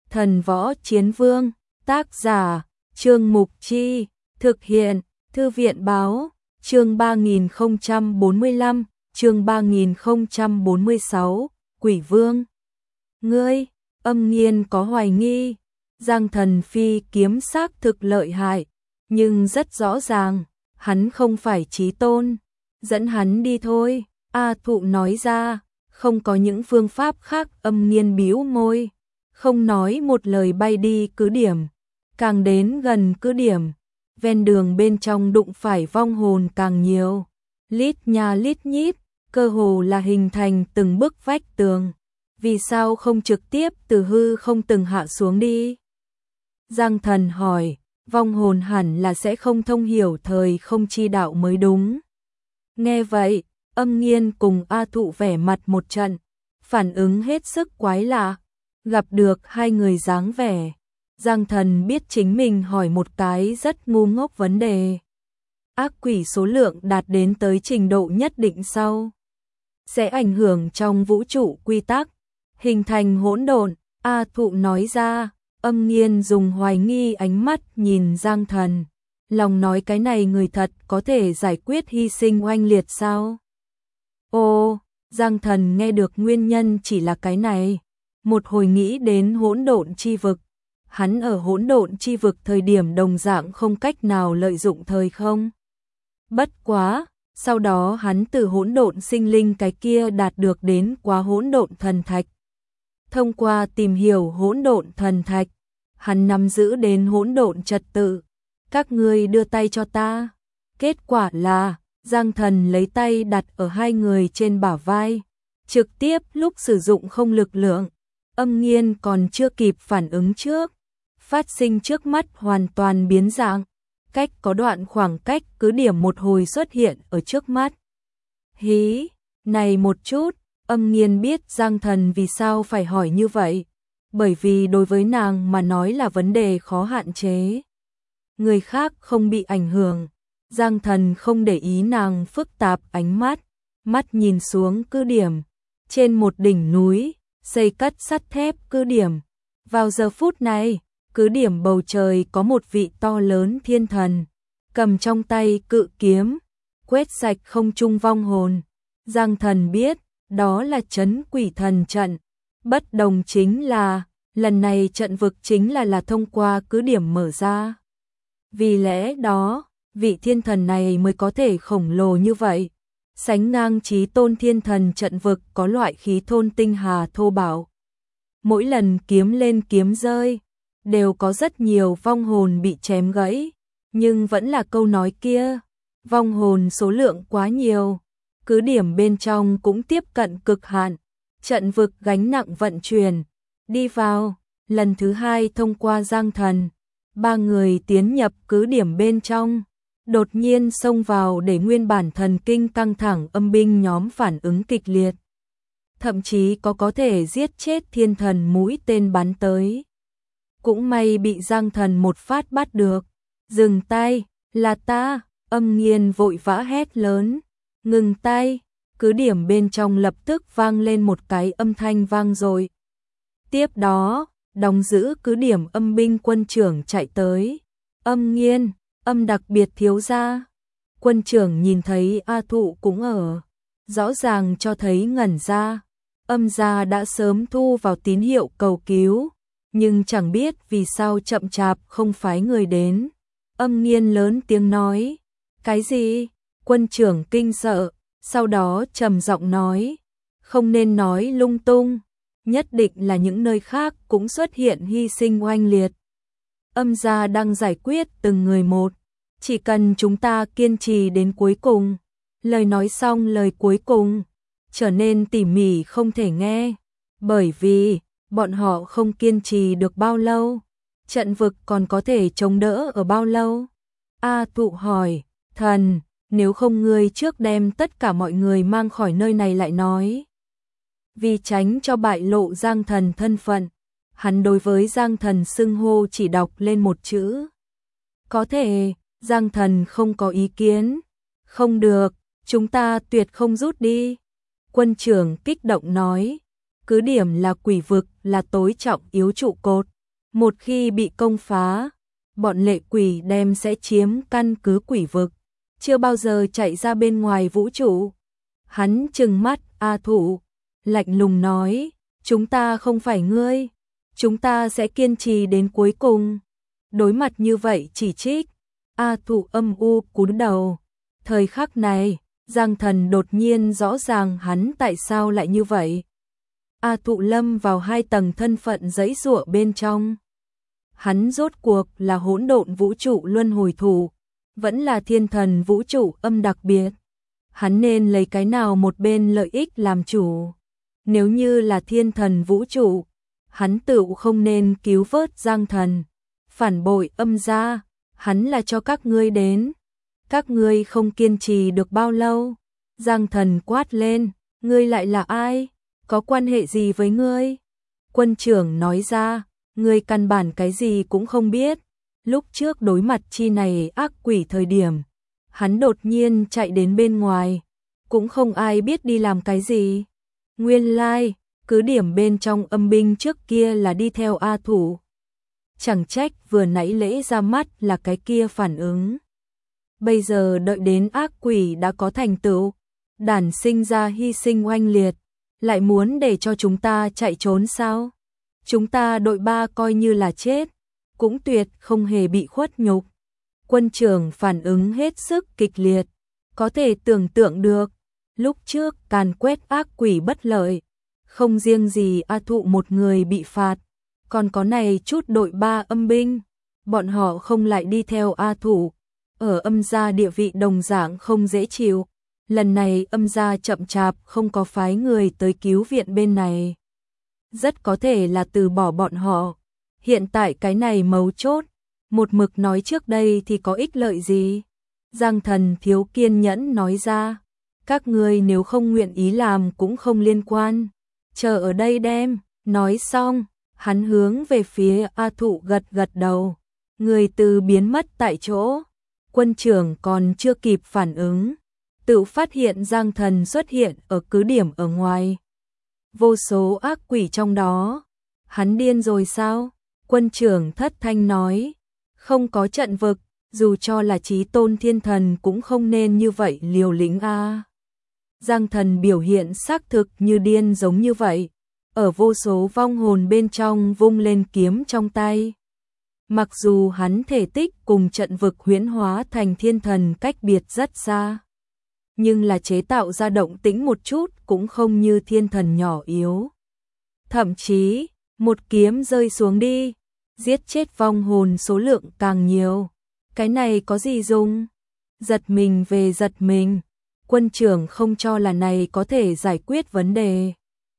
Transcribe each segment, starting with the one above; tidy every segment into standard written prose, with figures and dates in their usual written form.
Thần Võ Chiến Vương, tác giả, Trương Mục Chi, thực hiện, Thư viện báo, chương 3045, chương 3046, Quỷ Vương. Ngươi, Âm Nghiên có hoài nghi, Giang Thần phi kiếm xác thực lợi hại, nhưng rất rõ ràng, hắn không phải chí tôn, dẫn hắn đi thôi, A Thụ nói ra, không có những phương pháp khác. Âm Nghiên bĩu môi, không nói một lời bay đi cứ điểm, càng đến gần cứ điểm, ven đường bên trong đụng phải vong hồn càng nhiều, lít nha lít nhít, cơ hồ là hình thành từng bức vách tường. Vì sao không trực tiếp từ hư không từng hạ xuống đi? Giang Thần hỏi, vong hồn hẳn là sẽ không thông hiểu thời không chi đạo mới đúng. Nghe vậy, Âm Nghiên cùng A Thụ vẻ mặt một trận, phản ứng hết sức quái lạ, gặp được hai người dáng vẻ. Giang Thần biết chính mình hỏi một cái rất ngu ngốc vấn đề. Ác quỷ số lượng đạt đến tới trình độ nhất định sau, sẽ ảnh hưởng trong vũ trụ quy tắc, hình thành hỗn độn. A Thụ nói ra. Âm Nghiên dùng hoài nghi ánh mắt nhìn Giang Thần, lòng nói cái này người thật có thể giải quyết hy sinh oanh liệt sao? Ô, Giang Thần nghe được nguyên nhân chỉ là cái này, một hồi nghĩ đến hỗn độn chi vực. Hắn ở hỗn độn chi vực thời điểm đồng dạng không cách nào lợi dụng thời không. Bất quá, sau đó hắn từ hỗn độn sinh linh cái kia đạt được đến quá hỗn độn thần thạch. Thông qua tìm hiểu hỗn độn thần thạch, hắn nắm giữ đến hỗn độn trật tự. Các ngươi đưa tay cho ta. Kết quả là, Giang Thần lấy tay đặt ở hai người trên bả vai, trực tiếp lúc sử dụng không lực lượng. Âm Nghiên còn chưa kịp phản ứng trước, phát sinh trước mắt hoàn toàn biến dạng, cách có đoạn khoảng cách cứ điểm một hồi xuất hiện ở trước mắt. Hí, này một chút, Âm Nghiên biết Giang Thần vì sao phải hỏi như vậy, bởi vì đối với nàng mà nói là vấn đề khó hạn chế. Người khác không bị ảnh hưởng, Giang Thần không để ý nàng phức tạp ánh mắt, mắt nhìn xuống cứ điểm, trên một đỉnh núi, xây cất sắt thép cứ điểm. Vào giờ phút này, cứ điểm bầu trời có một vị to lớn thiên thần, cầm trong tay cự kiếm, quét sạch không trung vong hồn. Giang Thần biết, đó là trấn quỷ thần trận. Bất đồng chính là, lần này trận vực chính là thông qua cứ điểm mở ra. Vì lẽ đó, vị thiên thần này mới có thể khổng lồ như vậy, sánh ngang chí tôn thiên thần trận vực có loại khí thôn tinh hà thô bạo. Mỗi lần kiếm lên kiếm rơi, đều có rất nhiều vong hồn bị chém gãy, nhưng vẫn là câu nói kia, vong hồn số lượng quá nhiều, cứ điểm bên trong cũng tiếp cận cực hạn, trận vực gánh nặng vận chuyển, đi vào, lần thứ hai thông qua Giang Thần, ba người tiến nhập cứ điểm bên trong, đột nhiên xông vào để nguyên bản thần kinh căng thẳng âm binh nhóm phản ứng kịch liệt. Thậm chí có thể giết chết thiên thần mũi tên bắn tới. Cũng may bị Giang Thần một phát bắt được. Dừng tay, là ta, Âm Nghiên vội vã hét lớn. Ngừng tay, cứ điểm bên trong lập tức vang lên một cái âm thanh vang dội. Tiếp đó, đóng giữ cứ điểm âm binh quân trưởng chạy tới. Âm Nghiên, âm đặc biệt thiếu gia. Quân trưởng nhìn thấy A Thụ cũng ở, rõ ràng cho thấy ngẩn ra. Âm gia đã sớm thu vào tín hiệu cầu cứu, nhưng chẳng biết vì sao chậm chạp không phái người đến. Âm Nghiên lớn tiếng nói, cái gì? Quân trưởng kinh sợ, sau đó trầm giọng nói, không nên nói lung tung, nhất định là những nơi khác cũng xuất hiện hy sinh oanh liệt. Âm gia đang giải quyết từng người một, chỉ cần chúng ta kiên trì đến cuối cùng. Lời nói xong lời cuối cùng trở nên tỉ mỉ không thể nghe, bởi vì bọn họ không kiên trì được bao lâu, trận vực còn có thể chống đỡ ở bao lâu. A Thụ hỏi, thần, nếu không ngươi trước đem tất cả mọi người mang khỏi nơi này lại nói. Vì tránh cho bại lộ Giang Thần thân phận, hắn đối với Giang Thần xưng hô chỉ đọc lên một chữ. Có thể, Giang Thần không có ý kiến. Không được, chúng ta tuyệt không rút đi. Quân trưởng kích động nói, cứ điểm là quỷ vực, là tối trọng yếu trụ cột, Một khi bị công phá, bọn lệ quỷ đem sẽ chiếm căn cứ quỷ vực, chưa bao giờ chạy ra bên ngoài vũ trụ. Hắn trừng mắt A Thụ, lạnh lùng nói, chúng ta không phải ngươi, chúng ta sẽ kiên trì đến cuối cùng. Đối mặt như vậy chỉ trích, A Thụ âm u cúi đầu. Thời khắc này, Giang Thần đột nhiên rõ ràng hắn tại sao lại như vậy. A Thụ lâm vào hai tầng thân phận giãy giụa bên trong. Hắn rốt cuộc là hỗn độn vũ trụ luân hồi thủ, vẫn là thiên thần vũ trụ âm đặc biệt. Hắn nên lấy cái nào một bên lợi ích làm chủ. Nếu như là thiên thần vũ trụ, hắn tự không nên cứu vớt Giang Thần. Phản bội âm gia, hắn là cho các ngươi đến. Các ngươi không kiên trì được bao lâu. Giang Thần quát lên, ngươi lại là ai? Có quan hệ gì với ngươi? Quân trưởng nói ra, ngươi căn bản cái gì cũng không biết. Lúc trước đối mặt chi này ác quỷ thời điểm, hắn đột nhiên chạy đến bên ngoài, cũng không ai biết đi làm cái gì. Nguyên lai, cứ điểm bên trong âm binh trước kia là đi theo A Thụ. Chẳng trách vừa nãy lễ ra mắt là cái kia phản ứng. Bây giờ đợi đến ác quỷ đã có thành tựu, đản sinh ra hy sinh oanh liệt, lại muốn để cho chúng ta chạy trốn sao? Chúng ta đội 3 coi như là chết, cũng tuyệt không hề bị khuất nhục. Quân trưởng phản ứng hết sức kịch liệt, có thể tưởng tượng được, lúc trước càn quét ác quỷ bất lợi, không riêng gì A Thụ một người bị phạt, còn có này chút đội 3 âm binh, bọn họ không lại đi theo A Thụ, ở âm gia địa vị đồng dạng không dễ chịu. Lần này âm gia chậm chạp không có phái người tới cứu viện bên này. Rất có thể là từ bỏ bọn họ. Hiện tại cái này mấu chốt, một mực nói trước đây thì có ích lợi gì? Giang Thần thiếu kiên nhẫn nói ra, các ngươi nếu không nguyện ý làm cũng không liên quan. Chờ ở đây đem, nói xong, hắn hướng về phía A Thụ gật gật đầu. Người từ biến mất tại chỗ, quân trưởng còn chưa kịp phản ứng, tự phát hiện Giang Thần xuất hiện ở cứ điểm ở ngoài. Vô số ác quỷ trong đó, hắn điên rồi sao? Quân trưởng thất thanh nói, không có trận vực, dù cho là chí tôn thiên thần cũng không nên như vậy liều lĩnh a. Giang Thần biểu hiện xác thực như điên giống như vậy, ở vô số vong hồn bên trong vung lên kiếm trong tay. Mặc dù hắn thể tích cùng trận vực huyễn hóa thành thiên thần cách biệt rất xa, nhưng là chế tạo ra động tĩnh một chút cũng không như thiên thần nhỏ yếu. Thậm chí, một kiếm rơi xuống đi, giết chết vong hồn số lượng càng nhiều. Cái này có gì dùng? Giật mình về giật mình, quân trưởng không cho là này có thể giải quyết vấn đề.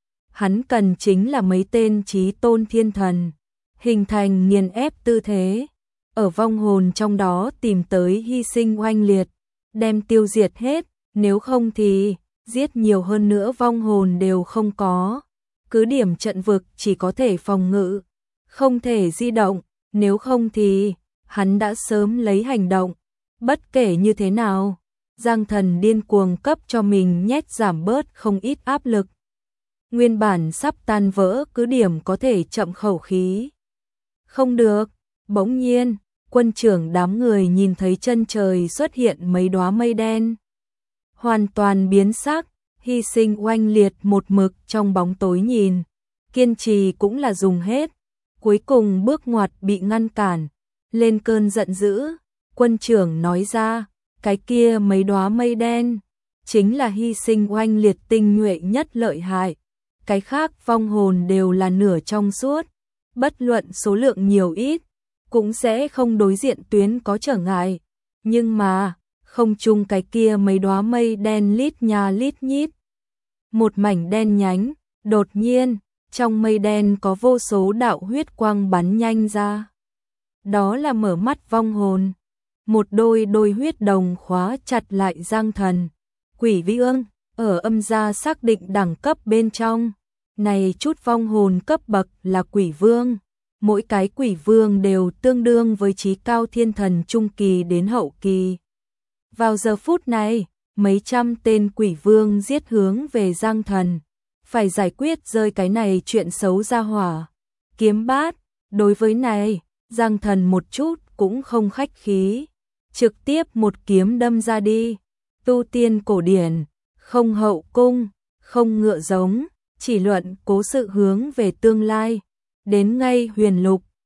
Hắn cần chính là mấy tên chí tôn thiên thần, hình thành nghiền ép tư thế, ở vong hồn trong đó tìm tới hy sinh oanh liệt, đem tiêu diệt hết, nếu không thì giết nhiều hơn nữa vong hồn đều không có. Cứ điểm trận vực chỉ có thể phòng ngự, không thể di động, nếu không thì hắn đã sớm lấy hành động. Bất kể như thế nào, Giang Thần điên cuồng cấp cho mình nhét giảm bớt không ít áp lực. Nguyên bản sắp tan vỡ cứ điểm có thể chậm khẩu khí. Không được, bỗng nhiên, quân trưởng đám người nhìn thấy chân trời xuất hiện mấy đóa mây đen. Hoàn toàn biến sắc, hy sinh oanh liệt một mực trong bóng tối nhìn, kiên trì cũng là dùng hết. Cuối cùng bước ngoặt bị ngăn cản, lên cơn giận dữ, quân trưởng nói ra, cái kia mấy đóa mây đen, chính là hy sinh oanh liệt tinh nhuệ nhất lợi hại, cái khác vong hồn đều là nửa trong suốt, bất luận số lượng nhiều ít, cũng sẽ không đối diện tuyến có trở ngại, nhưng mà, không chung cái kia mấy đóa mây đen lít nha lít nhít. Một mảnh đen nhánh, đột nhiên, trong mây đen có vô số đạo huyết quang bắn nhanh ra. Đó là mở mắt vong hồn. Một đôi huyết đồng khóa chặt lại Giang Thần. Quỷ vương, ở âm gia xác định đẳng cấp bên trong. Này chút vong hồn cấp bậc là quỷ vương. Mỗi cái quỷ vương đều tương đương với chí cao thiên thần trung kỳ đến hậu kỳ. Vào giờ phút này, mấy trăm tên quỷ vương giết hướng về Giang Thần. Phải giải quyết rơi cái này chuyện xấu ra hỏa. Kiếm bát, Đối với này, Giang Thần một chút cũng không khách khí, trực tiếp một kiếm đâm ra đi. Tu tiên cổ điển, không hậu cung, không ngựa giống, chỉ luận cố sự hướng về tương lai. Đến ngay huyền lục,